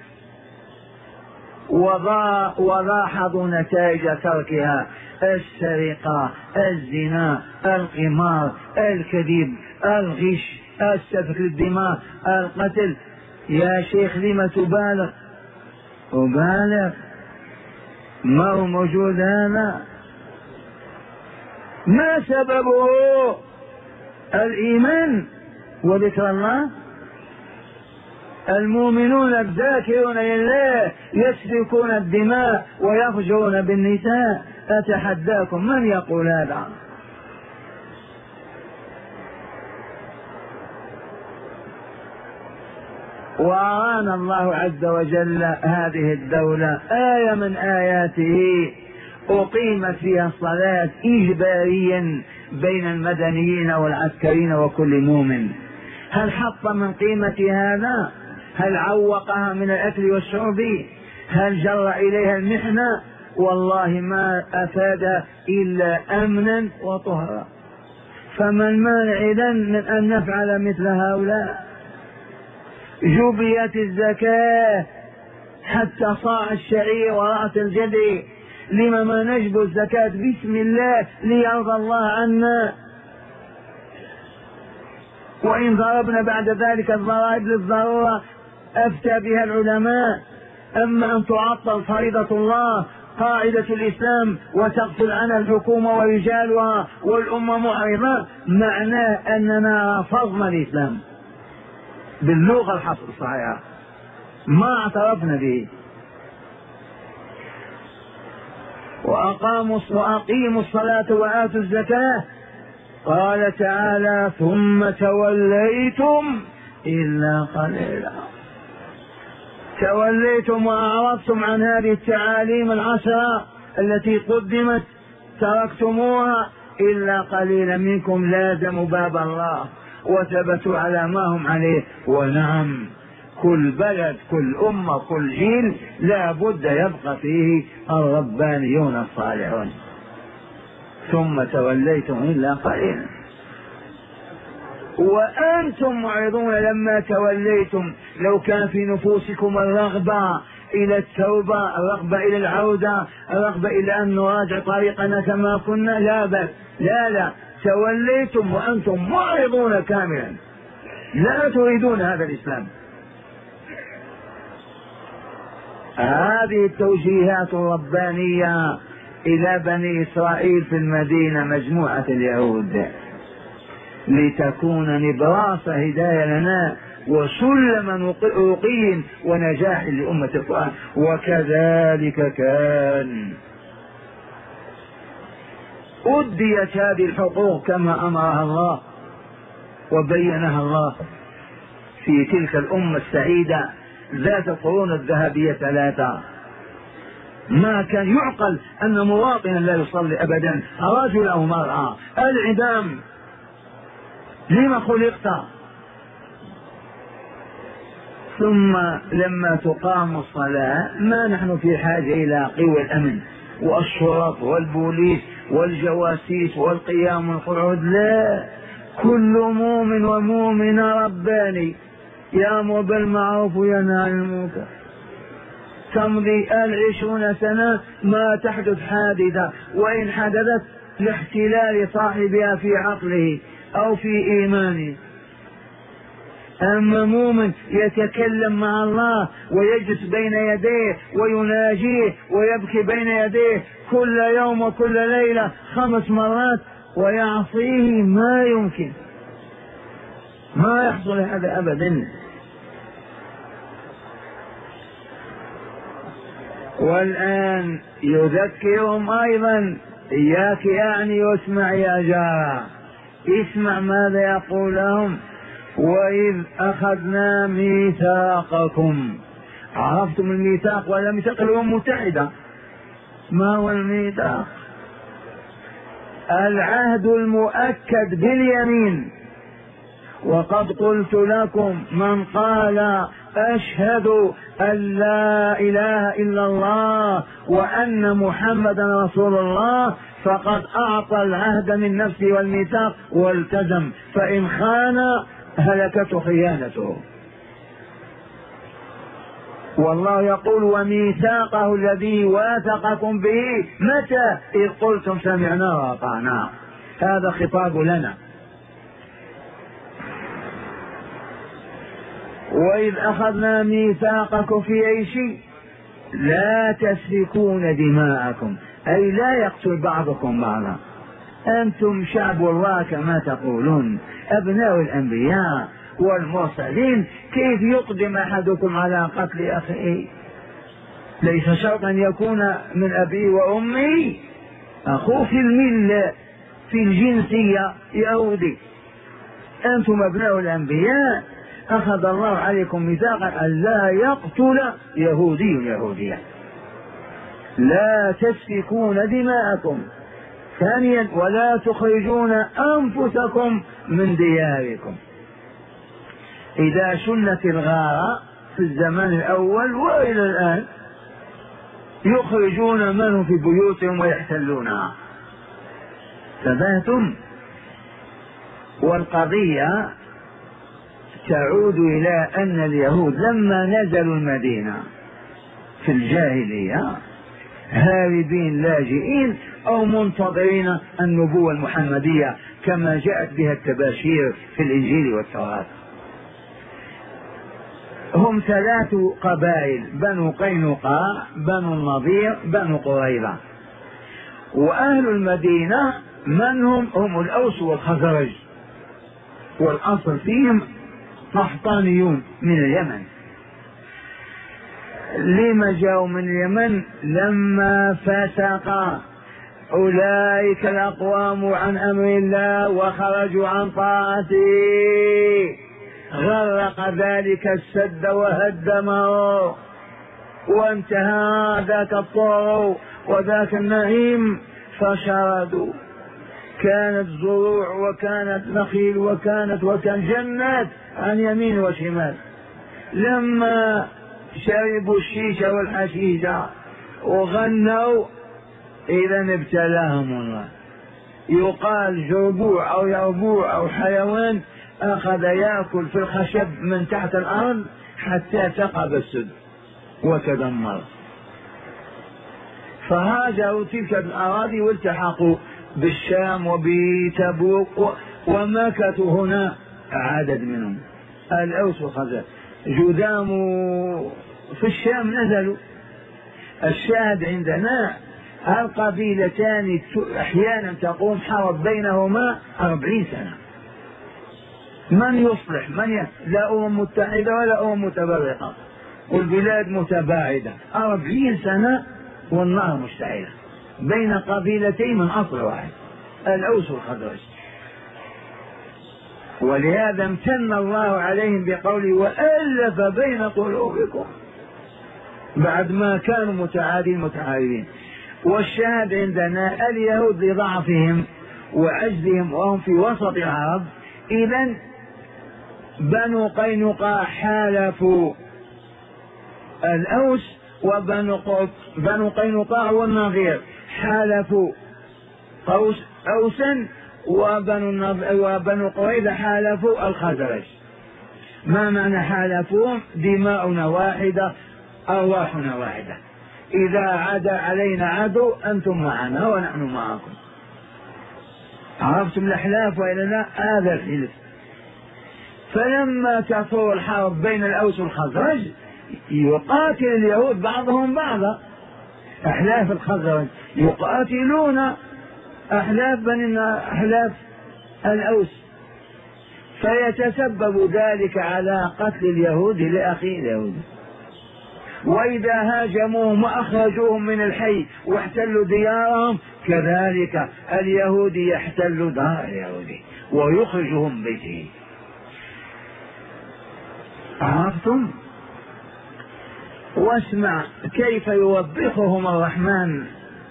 ولاحظوا نتائج تركها: السرقة، الزنا، القمار، الكذب، الغش، السفك للدماء، القتل. يا شيخ لم تبالغ؟ أبالغ؟ ما هو موجود هذا؟ ما سببه؟ الإيمان وذكر الله. المؤمنون الذاكرون لله يسفكون الدماء ويفجرون بالنساء. أتحداكم من يقول هذا؟ وأرانا الله عز وجل هذه الدولة آية من آياته أقيمت فيها الصلاة إجباريا بين المدنيين والعسكريين وكل مؤمن. هل حط من قيمة هذا؟ هل عوقها من الأكل والشرب؟ هل جر إليها المحنة؟ والله ما أفاد إلا أمنا وطهرا. فما المانع إذن من أن نفعل مثل هؤلاء؟ جبيت الزكاة حتى صاع الشعير ورأس الجدي، لما ما نجب الزكاة بسم الله ليرضى الله عنا؟ وإن ضربنا بعد ذلك الضرائب للضرورة أفتى بها العلماء. أما أن تعطل فريضة الله قاعدة الإسلام وتغفل عنها الحكومة ورجالها والأمة معرضة، معناه أننا رفضنا الإسلام باللغة الصحيحة، ما اعترفنا به. وأقاموا وأقيموا الصلاة وآتوا الزكاة. قال تعالى ثم توليتم إلا قليلا. توليتم وأعرضتم عن هذه التعاليم العشرة التي قدمت، تركتموها إلا قليلا منكم لازموا باب الله وثبتوا على ما هم عليه. ونعم كل بلد كل أمة كل جيل لا بد يبقى فيه الربانيون الصالحون. ثم توليتم إلا قليلا وأنتم معرضون. لما توليتم لو كان في نفوسكم الرغبة إلى التوبة، الرغبة إلى العودة، الرغبة إلى أن نراجع طريقنا كما كنا، لا بل لا لا توليتم وأنتم معرضون كاملا، لا تريدون هذا الإسلام. هذه التوجيهات الربانية إلى بني إسرائيل في المدينة مجموعة اليهود لتكون نبراس هداية لنا وسلما رقي ونجاح لأمة القرآن. وكذلك كان أديت هذه الحقوق كما أمرها الله وبينها الله في تلك الأمة السعيدة ذات القرون الذهبية ثلاثة. ما كان يعقل أن مواطنا لا يصلي أبدا، رجل أو مرأة، الإعدام. لما خلقت؟ ثم لما تقام الصلاة ما نحن في حاجة إلى قوى الأمن والشرط والبوليس والجواسيس والقيام والقعود، لا، كل مؤمن ومؤمن رباني يأمر بالمعروف وينهى عن المنكر. تمضي العشرون سنة ما تحدث حادثة، وإن حدثت لاحتلال صاحبها في عقله أو في إيمانه. أما مؤمن يتكلم مع الله ويجلس بين يديه ويناجيه ويبكي بين يديه كل يوم وكل ليلة خمس مرات ويعصيه، ما يمكن، ما يحصل هذا أبدا. والآن يذكرهم أيضا إياك يعني واسمع يا جارة، اسمع ماذا يقول لهم. وإذ أخذنا ميثاقكم. عرفتم الميثاق؟ ولا ميثاق الأمم المتحدة. ما هو الميثاق؟ العهد المؤكد باليمين. وقد قلت لكم من قال أشهد أن لا إله إلا الله وأن محمدا رسول الله فقد أعطى العهد من نفسه والميثاق والتزم، فإن خان هلكته خيانته. والله يقول وميثاقه الذي واثقكم به متى؟ إذ قلتم سمعنا وأطعنا. هذا خطاب لنا. وإذ أخذنا ميثاقكم في أي شيء لا تسفكون دماءكم، أي لا يقتل بعضكم بعضا. أنتم شعب الله كما تقولون، أبناء الأنبياء والمرسلين، كيف يقدم أحدكم على قتل أخيه؟ ليس شرطا يكون من أبي وأمي، أخوه في الملة في الجنسية يهودي. أنتم أبناء الأنبياء أخذ الله عليكم ميثاقا أن لا يقتل يهودي يهوديا، لا تسفكون دماءكم. ثانيا ولا تخرجون أنفسكم من دياركم. إذا شنت الغارة في الزمان الأول وإلى الآن يخرجون من في بيوتهم ويحتلونها. ثباتم. والقضية تعود إلى أن اليهود لما نزلوا المدينة في الجاهلية هاربين لاجئين أو منتظرين النبوة المحمدية كما جاءت بها التباشير في الإنجيل والتوراة. هم ثلاث قبائل: بنو قينقاع، بنو النضير، بنو قريظة. وأهل المدينة من هم؟ هم الأوس والخزرج، والأصل فيهم قحطانيون من اليمن. لما جاءوا من اليمن؟ لما فسق أولئك الأقوام عن أمر الله وخرجوا عن طاعته غرق ذلك السد وهدمه، وانتهى ذاك الطور وذاك النعيم فشردوا. كانت زروع وكانت نخيل وكانت وكان جنات عن يمين وشمال. لما شربوا الشيشة والحشيشة وغنوا إذا ابتلاهم الله. يقال جربوع أو يربوع أو حيوان أخذ يأكل في الخشب من تحت الأرض حتى ثقب السد وتدمر، فهاجروا تلك الأراضي والتحقوا بالشام وبتبوك ومكثوا هنا عدد منهم. الأوس والخزرج جذام في الشام نزلوا. الشاهد عندنا القبيلتان أحيانا تقوم حرب بينهما أربعين سنة. من يصلح؟ من ي... لا أمم متحدة ولا أمم متفرقة والبلاد متباعدة. أربعين سنة والنار مشتعلة بين قبيلتين من أصل واحد، الأوس والخزرج. ولهذا امتن الله عليهم بقوله وألف بين قلوبكم بعد ما كانوا متعادين متعارفين. والشاهد عندنا اليهود لضعفهم وعجزهم وهم في وسط العرب. إذن بنو قينقاع حالفوا الأوس، وبنو بنو قينقاع والنضير حالفوا قوس أوسا، وبنو وبنو قريظة حالفوا الخزرج. ما معنى حالفوهم؟ دماؤنا واحدة أرواحنا واحدة، إذا عدا علينا عدو أنتم معنا ونحن معكم. عرفتم الأحلاف وإلا لا؟ هذا الحلف. فلما تثور الحرب بين الأوس والخزرج يقاتل اليهود بعضهم بعضا. أحلاف الخزرج يقاتلون أحلاف بني أحلاف الأوس، فيتسبب ذلك على قتل اليهود لأخيه اليهودي. وإذا هاجموهم وأخرجوهم من الحي واحتلوا ديارهم كذلك اليهودي يحتل دار اليهودي ويخرجهم من بيته. عرفتم؟ واسمع كيف يوبخهم الرحمن: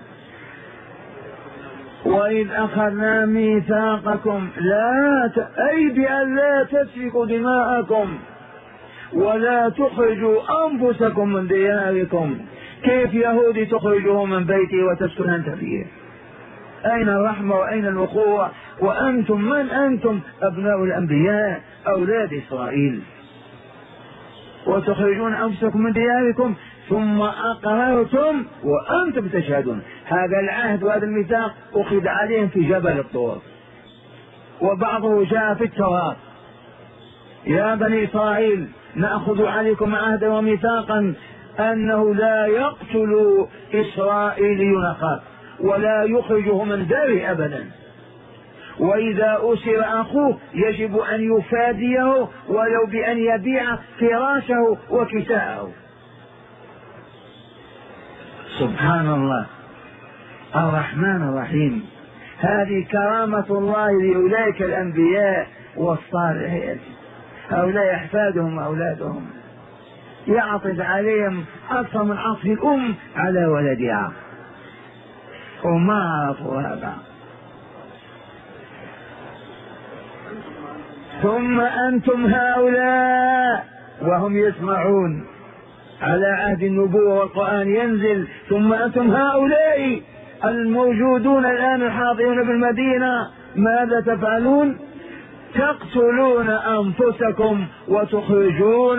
وإذ أخذنا ميثاقكم لا ت... أي بأن لا تسفكوا دماءكم ولا تخرجوا أنفسكم من دياركم. كيف يهودي تخرجه من بيته وتسكن أنت فيه؟ أين الرحمة وأين الأخوة؟ وأنتم من أنتم؟ أبناء الأنبياء أولاد إسرائيل. وتخرجون أنفسكم من دياركم ثم أقررتم وأنتم تشهدون. هذا العهد وهذا الميثاق أخذ عليهم في جبل الطور، وبعضه جاء في التوراة: يا بني إسرائيل نأخذ عليكم عهدا وميثاقا أنه لا يقتل إسرائيلي أخاه ولا يخرجه من داره أبدا، وإذا أسر أخوه يجب أن يفاديه ولو بأن يبيع فراشه وكساءه. سبحان الله الرحمن الرحيم. هذه كرامة الله لأولئك الأنبياء والصالحين. هؤلاء أحفادهم وأولادهم، يعطف عليهم أكثر من عطف الأم على ولدها، وما عرفوا هذا. ثم أنتم هؤلاء وهم يسمعون على عهد النبوة والقرآن ينزل، ثم أنتم هؤلاء الموجودون الآن الحاضرون بالمدينة ماذا تفعلون؟ تقتلون أنفسكم وتخرجون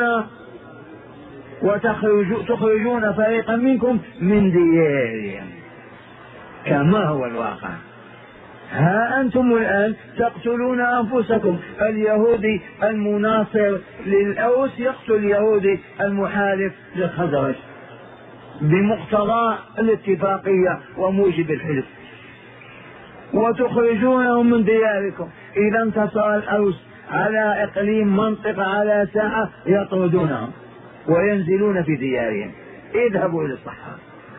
وتخرجون فريقا منكم من ديارهم كما هو الواقع. ها أنتم الآن تقتلون أنفسكم، اليهودي المناصر للأوس يقتل اليهودي المحالف للخزرج بمقتضى الاتفاقية وموجب الحلف، وتخرجونهم من دياركم. إذا انتصر الأوس على إقليم منطقة على ساعة يطردونهم وينزلون في ديارهم، اذهبوا إلى الصحراء.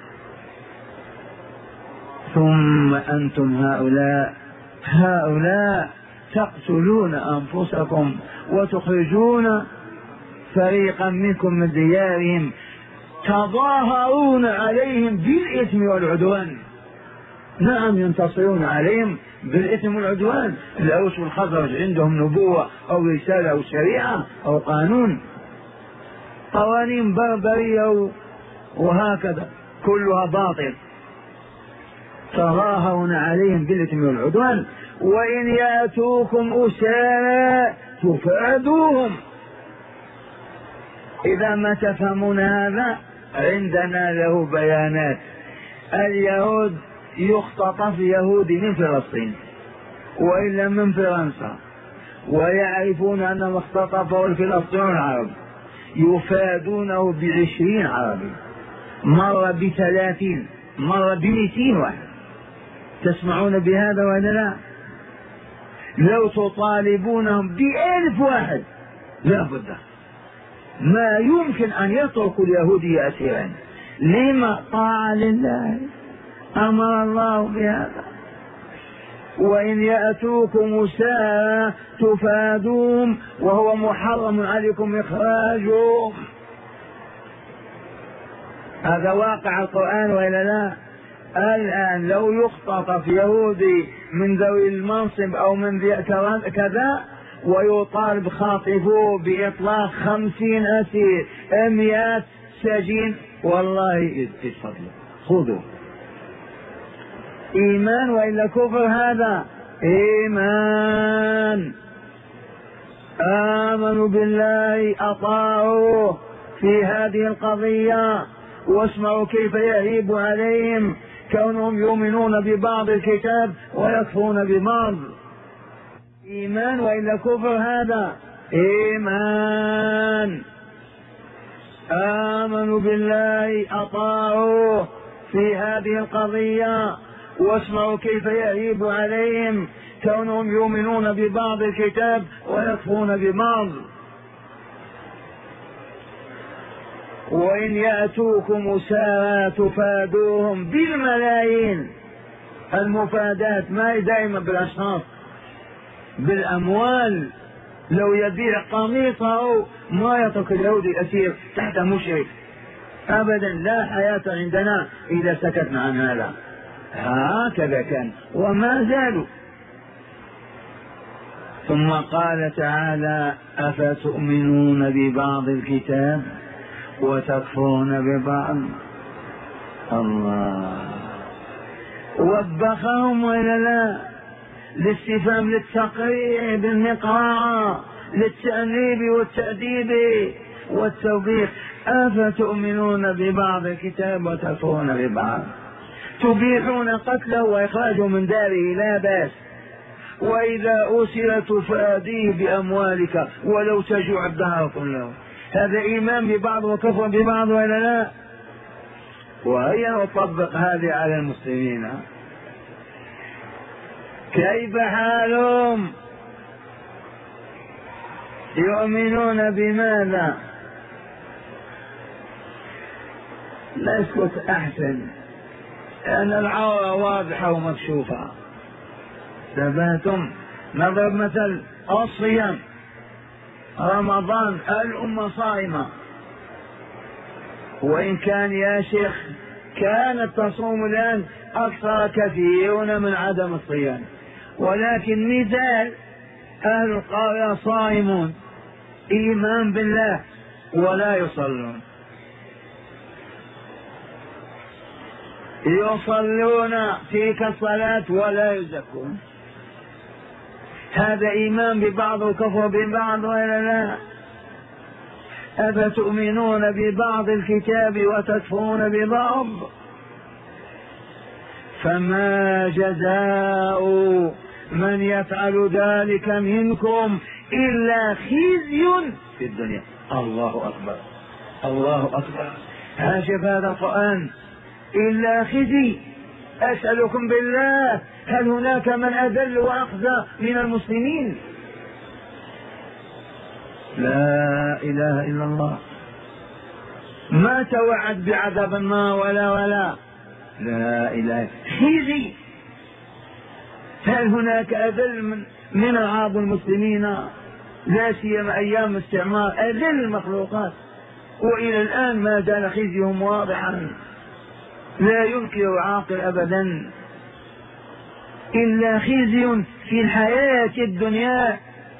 ثم أنتم هؤلاء هؤلاء تقتلون أنفسكم وتخرجون فريقا منكم من ديارهم، تظاهرون عليهم بالإثم والعدوان. نعم ينتصرون عليهم بالإثم والعدوان. الأوس والخزرج عندهم نبوة أو رسالة أو شريعة أو قانون، قوانين بربرية وهكذا كلها باطل. تظاهرون عليهم بالإثم والعدوان، وإن يأتوكم أسارى تفادوهم. إذا ما تفهمون هذا عندنا له بيانات. اليهود يختطف يهودي من فلسطين وإلا من فرنسا، ويعرفون أنهم اختطفوا الفلسطينيون العرب، يفادونه بعشرين عربي، مرة بثلاثين، مرة بمئتين واحد. تسمعون بهذا ولا لا؟ لو تطالبونهم بألف واحد لا بد، ما يمكن أن يتركوا اليهودي أسيرا. لما؟ طاعة لله، أمر الله بهذا. وإن يأتوكم أسارى تفادوهم وهو محرم عليكم إخراجهم. هذا واقع القرآن وإلا لا؟ الآن لو يختطف يهودي من ذوي المنصب أو من ذي كذا ويطالب خاطفوه بإطلاق خمسين أسير مئات سجين، والله اتفضلوا خذوا. إيمان وإلا كفر؟ هذا إيمان. آمنوا بالله أطاعوه في هذه القضية، واسمعوا كيف يهيب عليهم كونهم يؤمنون ببعض الكتاب ويكفرون ببعض. إيمان وإلا كفر؟ هذا إيمان. آمنوا بالله أطاعوه في هذه القضية، واسمعوا كيف يهيب عليهم كونهم يؤمنون ببعض الكتاب ويكفرون ببعض. وإن يأتوكم أسارى تفادوهم بالملايين. المفادات ما دائما بالأشخاص، بالأموال. لو يبيع قميصه ما يترك اليهودي أسير تحت مشرك أبدا، لا حياة عندنا إذا سكتنا عن هذا. هكذا كان وما زالوا. ثم قال تعالى: أفتؤمنون ببعض الكتاب وتكفرون ببعض. الله وبخهم ولا لا؟ للاستفهام، للتقريع بالمقراءة، للتأنيب والتأديب والتوبيخ. أفتؤمنون ببعض الكتاب وتكفرون ببعض. تبيحون قتله وإخراجه من داره لا بأس، وإذا أسر تفاديه بأموالك ولو تجوع الدهر كله. هذا إيمان ببعض وكفر ببعض ولا لا؟ وهيا نطبق هذه على المسلمين. كيف حالهم؟ يؤمنون بماذا؟ نسكت أحسن، لأن العورة واضحة ومكشوفة. ثباتم. نضرب مثل الصيام. رمضان الأمة صائمة، وإن كان يا شيخ كانت تصوم الآن أكثر كثيرون من عدم الصيام، ولكن مثال أهل القرية صائمون إيمان بالله ولا يصلون، يصلون تلك الصلاة ولا يزكون. هذا إيمان ببعض وكفر ببعض ولا لا؟ أفتؤمنون ببعض الكتاب وتكفرون ببعض؟ فما جزاء من يفعل ذلك منكم إلا خزي في الدنيا. الله أكبر الله أكبر. هاشف هذا القرآن إلا خزي. أسألكم بالله هل هناك من أذل وأخزى من المسلمين؟ لا إله إلا الله. ما توعد بعذاب النار ولا ولا لا إله. خزي. هل هناك أذل من من أعراض المسلمين؟ لا سيما أيام استعمار أذل المخلوقات، وإلى الآن ما زال خزيهم واضحا لا ينكر عاقل أبدا. إلا خزي في الحياة الدنيا.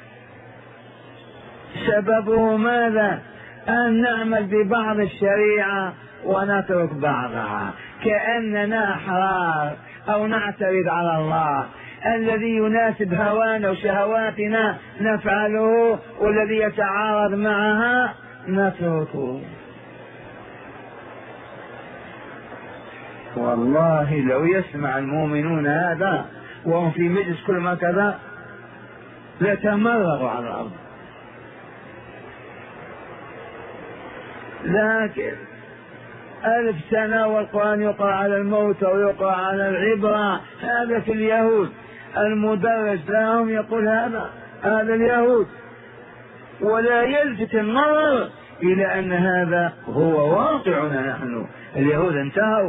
سببه ماذا؟ أن نعمل ببعض الشريعة ونترك بعضها كأننا أحرار أو نعترض على الله. الذي يناسب هوانا وشهواتنا نفعله، والذي يتعارض معها نتركه. والله لو يسمع المؤمنون هذا وهم في مجلس كل ما كذا لتمرغوا على الأرض. لكن ألف سنة والقرآن يقرأ على الموت ويقرأ على العبرة. هذا في اليهود، المدرس لهم يقول هذا هذا اليهود، ولا يلفت النظر إلى أن هذا هو واقعنا نحن. اليهود انتهوا.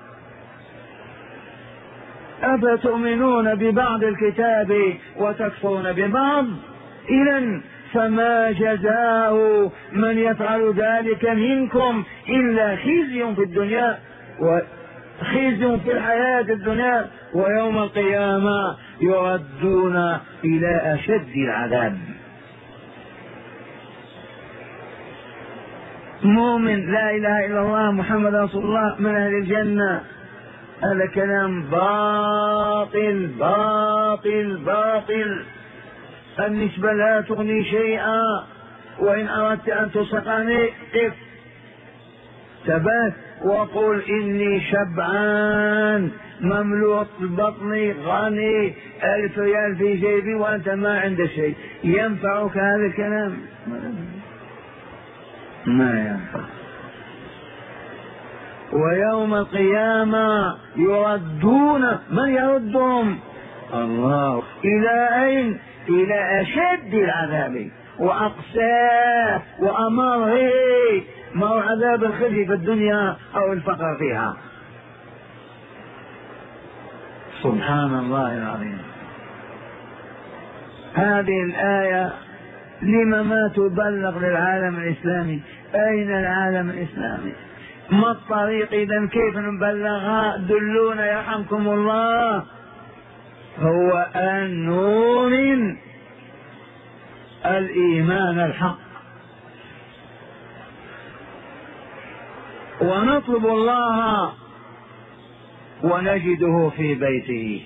أفتؤمنون ببعض الكتاب وتكفرون ببعض؟ إذن فما جزاء من يفعل ذلك منكم إلا خزي في الدنيا وخزي في الحياة الدنيا، ويوم القيامة يردون إلى أشد العذاب. مؤمن لا إله إلا الله محمد رسول الله من أهل الجنة. هذا كلام باطل باطل باطل. النسبة لا تغني شيئا، وإن أردت أن تصدقني قف ثبات وقل إني شبعان مملوء بطني غني ألف ريال في جيبي وأنت ما عندك شيء. ينفعك هذا الكلام؟ ما ينفع. ويوم القيامة يردون. من يردهم؟ الله. إلى أين؟ إلى أشد العذاب وأقساه وأمره. ما هو عذاب الخزي في الدنيا أو الفقر فيها؟ سبحان الله العظيم. هذه الآية لما ما تبلغ للعالم الإسلامي؟ أين العالم الإسلامي؟ ما الطريق إذن؟ كيف نبلغها؟ دلونا يرحمكم الله. هو أن نؤمن الإيمان الحق ونطلب الله ونجده في بيته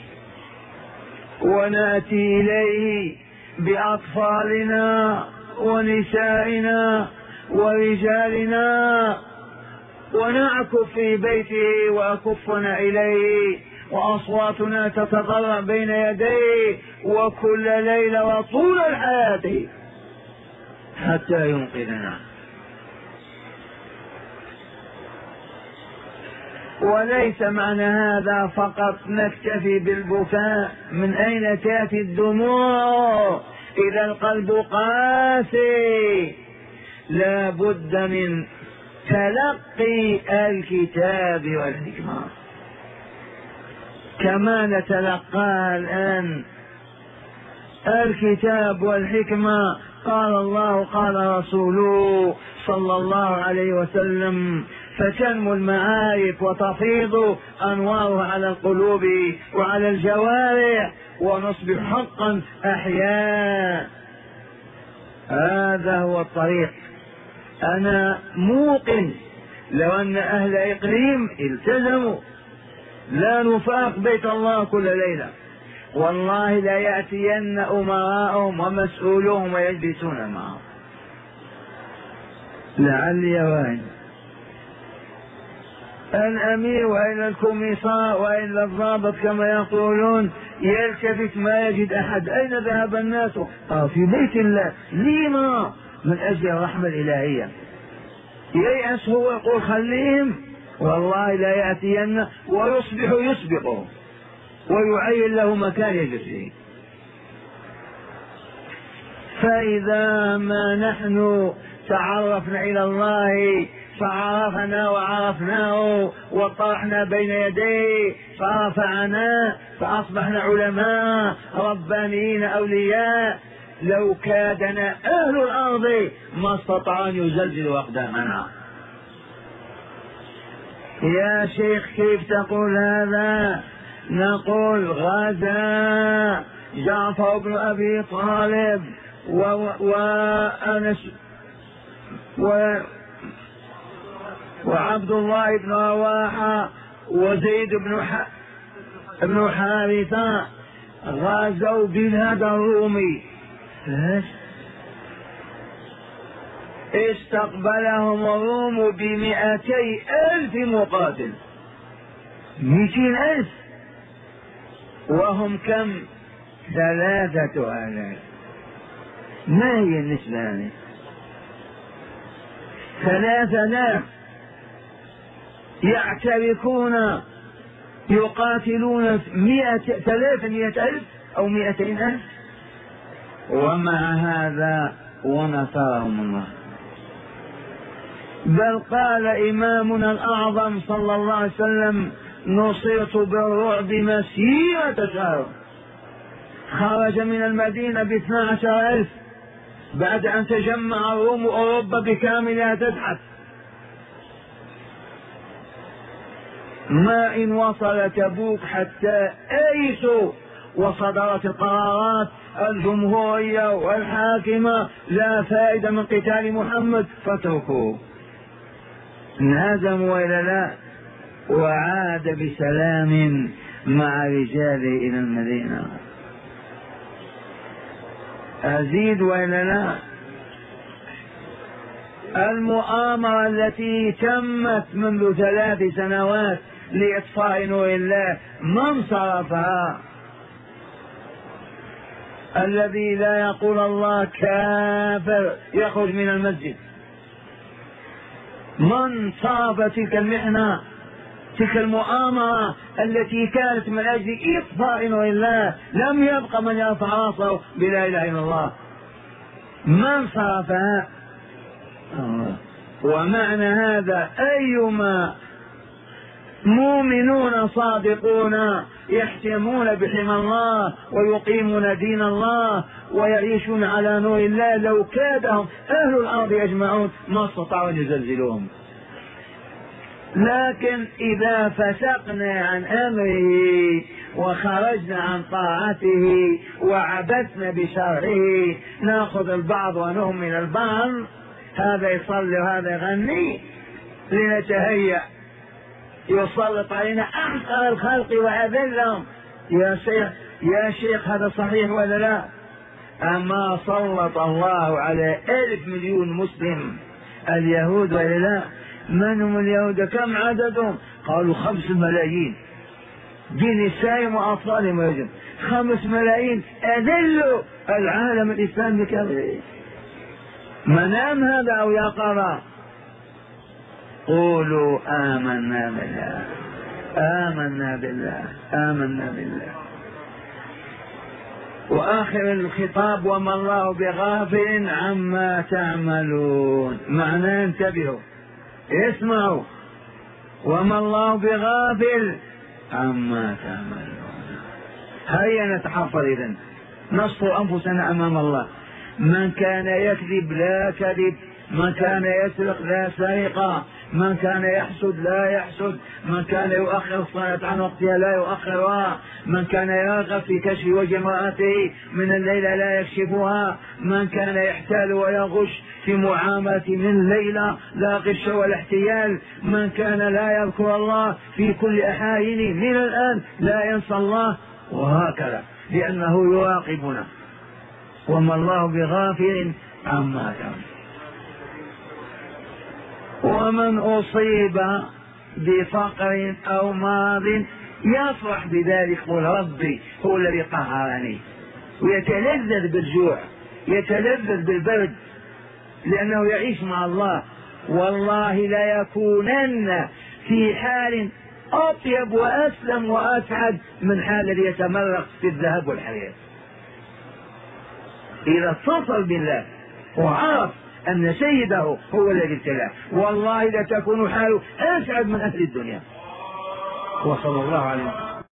ونأتي إليه بأطفالنا ونسائنا ورجالنا ونعكف في بيته وأكفنا إليه وأصواتنا تتضرع بين يديه وكل ليلة وطول الحياة حتى ينقذنا. وليس معنى هذا فقط نكتفي بالبكاء. من أين تأتي الدموع إذا القلب قاسي؟ لا بد من تلقي الكتاب والحكمة كما نتلقاها الآن. الكتاب والحكمة، قال الله قال رسوله صلى الله عليه وسلم، فتنمو المعارف وتفيض أنوارها على القلوب وعلى الجوارح ونصبح حقا أحياء. هذا هو الطريق. أنا موقن لو أن أهل إقليم التزموا لا نفاق بيت الله كل ليلة والله لا يأتين أمراءهم ومسؤولهم ويجلسون معهم. لعلي وين الأمير وإلى الكوميسار وإلى الضابط كما يقولون يلتفت ما يجد أحد. أين ذهب الناس؟ آه في بيت الله. لما؟ من أجل الرحمة الإلهية. ييأس هو يقول خليهم، والله لا يأتين ويصبح يسبقه ويعين له مكان يجلس فيه. فإذا ما نحن تعرفنا إلى الله فعرفنا وعرفناه وطرحنا بين يديه فرفعنا فأصبحنا علماء ربانيين أولياء، لو كادنا أهل الأرض ما استطاعوا أن يزلزلوا أقدامنا. يا شيخ كيف تقول هذا؟ نقول غزا جعفر بن أبي طالب وأنس و وعبد الله بن رواحة وزيد بن ح... بن حارثة غزوا بلاد الرومي. استقبلهم الروم بمئتي ألف مقاتل، مئتين ألف، وهم كم؟ ثلاثة آلاف. ما هي النسبة هذه؟ ثلاثة آلاف يعتركون يقاتلون مئة ثلاثمائة ألف أو مئتين ألف، ومع هذا ونصرهم الله. بل قال إمامنا الأعظم صلى الله عليه وسلم نصرت بالرعب مسيرة شهر. خرج من المدينة باثنى عشر ألف بعد أن تجمع الروم أوروبا بكاملها تزحف. ما إن وصل تبوك حتى أيسوا وصدرت القرارات الجمهورية والحاكمة لا فائدة من قتال محمد فاتركوه. انهزموا وإلا لا؟ وعاد بسلام مع رجاله إلى المدينة. أزيد وإلا لا؟ المؤامرة التي تمت منذ ثلاث سنوات لإطفاء نور الله من صرفها؟ الذي لا يقول الله كافر يخرج من المسجد. من صرف تلك المحنة، تلك المؤامرة التي كانت من أجل إطفاء نور الله؟ لم يبق من يرفع راسه بلا إله إلا الله. من صرفها؟ الله. ومعنى هذا أيما مؤمنون صادقون يحتمون بحمى الله ويقيمون دين الله ويعيشون على نور الله لو كادهم أهل الأرض يجمعون ما استطاعوا أن يزلزلوهم. لكن إذا فسقنا عن أمره وخرجنا عن طاعته وعبثنا بشرعه نأخذ البعض ونهمل البعض، هذا يصلي وهذا يغني لنتهيأ، يسلط علينا أحقر الخلق وأذلهم. يا شيخ يا شيخ هذا صحيح ولا لا؟ أما سلط الله على ألف مليون مسلم اليهود ولا لا؟ من هم اليهود؟ كم عددهم؟ قالوا خمس ملايين بنسائهم وأطفالهم ويجب خمس ملايين أذلوا العالم الإسلامي بكامله. منام هذا أو يقظة؟ قولوا آمنا بالله آمنا بالله آمنا بالله. وآخر الخطاب وما الله بغافل عما تعملون. معناه انتبهوا اسمعوا، وما الله بغافل عما تعملون. هيا نتحفظ إذن نصفر أنفسنا أمام الله. من كان يكذب لا كذب، من كان يسرق لا سرقة، من كان يحسد لا يحسد، من كان يؤخر الصلاة عن وقتها لا يؤخرها، من كان يرغب في كشف وجه امرأته من الليلة لا يكشفها، من كان يحتال ويغش في معاملة من الليلة لا غش ولا احتيال، من كان لا يذكر الله في كل أحايين من الآن لا ينسى الله، وهكذا، لأنه يراقبنا وما الله بغافل عما تعمل. ومن أصيب بفقر أو مرض يفرح بذلك، قل ربي هو الذي قهرني، ويتلذذ بالجوع، يتلذذ بالبرد، لأنه يعيش مع الله. والله لا يكونن في حال أطيب وأسلم وأسعد من حال الذي يتمرق في الذهب والحرير. إذا اتصل بالله وعرف أن سيده هو الذي ابتلاه، والله لا تكون حاله أسعد من أهل الدنيا. وصلى الله عليه وسلم.